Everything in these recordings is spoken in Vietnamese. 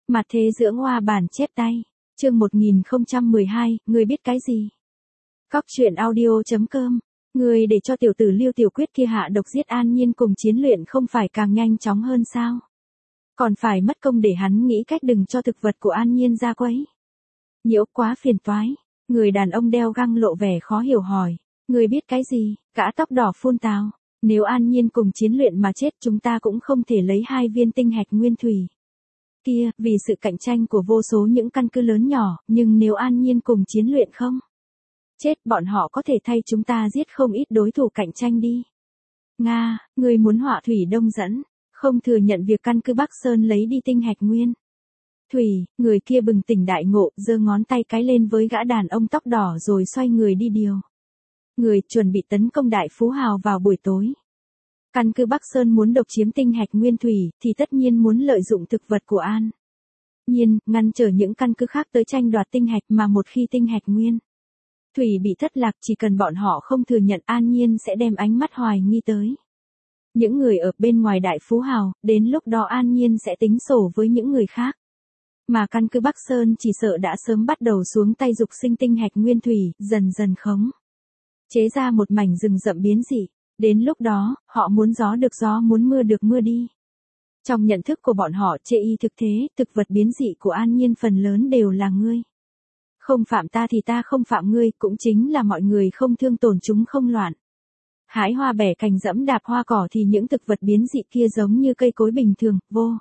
Mặt thế dưỡng hoa bản chép tay. Chương 1012, ngươi biết cái gì? Cóc truyện audio.com. Ngươi để cho tiểu tử Lưu Tiểu Quyết kia hạ độc giết An Nhiên cùng chiến luyện không phải càng nhanh chóng hơn sao? Còn phải mất công để hắn nghĩ cách đừng cho thực vật của An Nhiên ra quấy. Nhiễu quá phiền toái. Người đàn ông đeo găng lộ vẻ khó hiểu hỏi. Ngươi biết cái gì? Gã tóc đỏ phun tào. Nếu An Nhiên cùng chiến luyện mà chết chúng ta cũng không thể lấy 2 viên tinh hạch nguyên thủy. Kia, vì sự cạnh tranh của vô số những căn cứ lớn nhỏ, nhưng nếu An Nhiên cùng chiến luyện không chết bọn họ có thể thay chúng ta giết không ít đối thủ cạnh tranh đi. Nga, người muốn họa Thủy Đông dẫn, không thừa nhận việc căn cứ Bắc Sơn lấy đi tinh hạch nguyên. Thủy, người kia bừng tỉnh đại ngộ, giơ ngón tay cái lên với gã đàn ông tóc đỏ rồi xoay người đi điều. Người chuẩn bị tấn công Đại Phú Hào vào buổi tối. Căn cứ Bắc Sơn muốn độc chiếm tinh hạch nguyên thủy, thì tất nhiên muốn lợi dụng thực vật của An Nhiên, ngăn trở những căn cứ khác tới tranh đoạt tinh hạch mà một khi tinh hạch nguyên thủy bị thất lạc chỉ cần bọn họ không thừa nhận An Nhiên sẽ đem ánh mắt hoài nghi tới những người ở bên ngoài Đại Phú Hào, đến lúc đó An Nhiên sẽ tính sổ với những người khác. Mà căn cứ Bắc Sơn chỉ sợ đã sớm bắt đầu xuống tay dục sinh tinh hạch nguyên thủy, dần dần khống chế ra một mảnh rừng rậm biến dị. Đến lúc đó, họ muốn gió được gió muốn mưa được mưa đi. Trong nhận thức của bọn họ chê y thực thế, thực vật biến dị của An Nhiên phần lớn đều là ngươi. Không phạm ta thì ta không phạm ngươi, cũng chính là mọi người không thương tổn chúng không loạn. Hái hoa bẻ cành dẫm đạp hoa cỏ thì những thực vật biến dị kia giống như cây cối bình thường, vô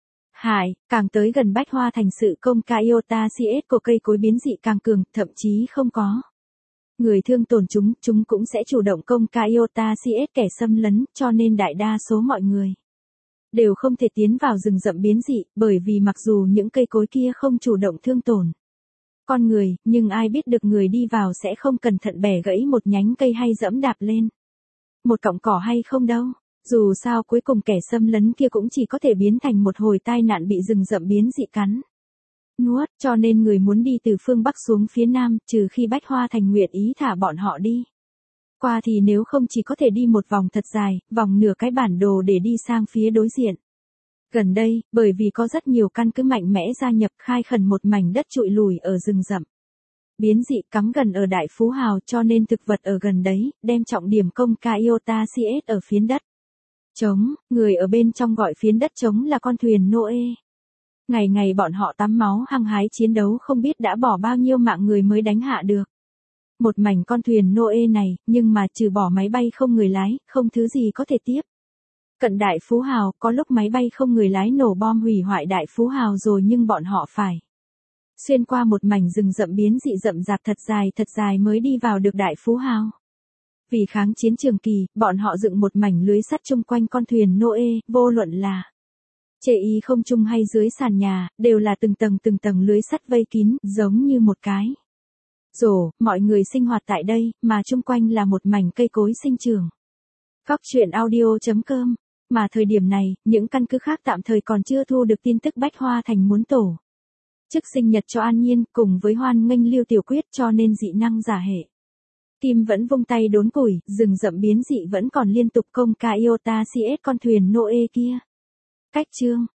hại, càng tới gần bách hoa thành sự công ca iota cs của cây cối biến dị càng cường, thậm chí không có người thương tổn chúng cũng sẽ chủ động công ca iota cs kẻ xâm lấn, cho nên đại đa số mọi người đều không thể tiến vào rừng rậm biến dị, bởi vì mặc dù những cây cối kia không chủ động thương tổn con người, nhưng ai biết được người đi vào sẽ không cẩn thận bẻ gãy một nhánh cây hay dẫm đạp lên một cọng cỏ hay không đâu. Dù sao cuối cùng kẻ xâm lấn kia cũng chỉ có thể biến thành một hồi tai nạn bị rừng rậm biến dị cắn nuốt, cho nên người muốn đi từ phương Bắc xuống phía Nam, trừ khi Bách Hoa Thành nguyện ý thả bọn họ đi qua thì nếu không chỉ có thể đi một vòng thật dài, vòng nửa cái bản đồ để đi sang phía đối diện. Gần đây, bởi vì có rất nhiều căn cứ mạnh mẽ gia nhập khai khẩn một mảnh đất trụi lùi ở rừng rậm biến dị cắm gần ở Đại Phú Hào, cho nên thực vật ở gần đấy, đem trọng điểm công ca iota cs ở phiến đất trống, người ở bên trong gọi phiến đất trống là con thuyền Noe. Ngày ngày bọn họ tắm máu hăng hái chiến đấu không biết đã bỏ bao nhiêu mạng người mới đánh hạ được một mảnh con thuyền Noe này, nhưng mà trừ bỏ máy bay không người lái, không thứ gì có thể tiếp cận Đại Phú Hào. Có lúc máy bay không người lái nổ bom hủy hoại Đại Phú Hào rồi, nhưng bọn họ phải xuyên qua một mảnh rừng rậm biến dị rậm rạp thật dài mới đi vào được Đại Phú Hào. Vì kháng chiến trường kỳ, bọn họ dựng một mảnh lưới sắt chung quanh con thuyền Noe, vô luận là chê y không trung hay dưới sàn nhà, đều là từng tầng lưới sắt vây kín, giống như một cái rổ, mọi người sinh hoạt tại đây, mà chung quanh là một mảnh cây cối sinh trưởng. Cóc truyện audio.com. Mà thời điểm này, những căn cứ khác tạm thời còn chưa thu được tin tức Bách Hoa Thành muốn tổ chức sinh nhật cho An Nhiên, cùng với hoan nghênh Lưu Tiểu Quyết, cho nên dị năng giả hệ Kim vẫn vung tay đốn củi, rừng rậm biến dị vẫn còn liên tục công ca iota cs con thuyền Noe kia. Cách chương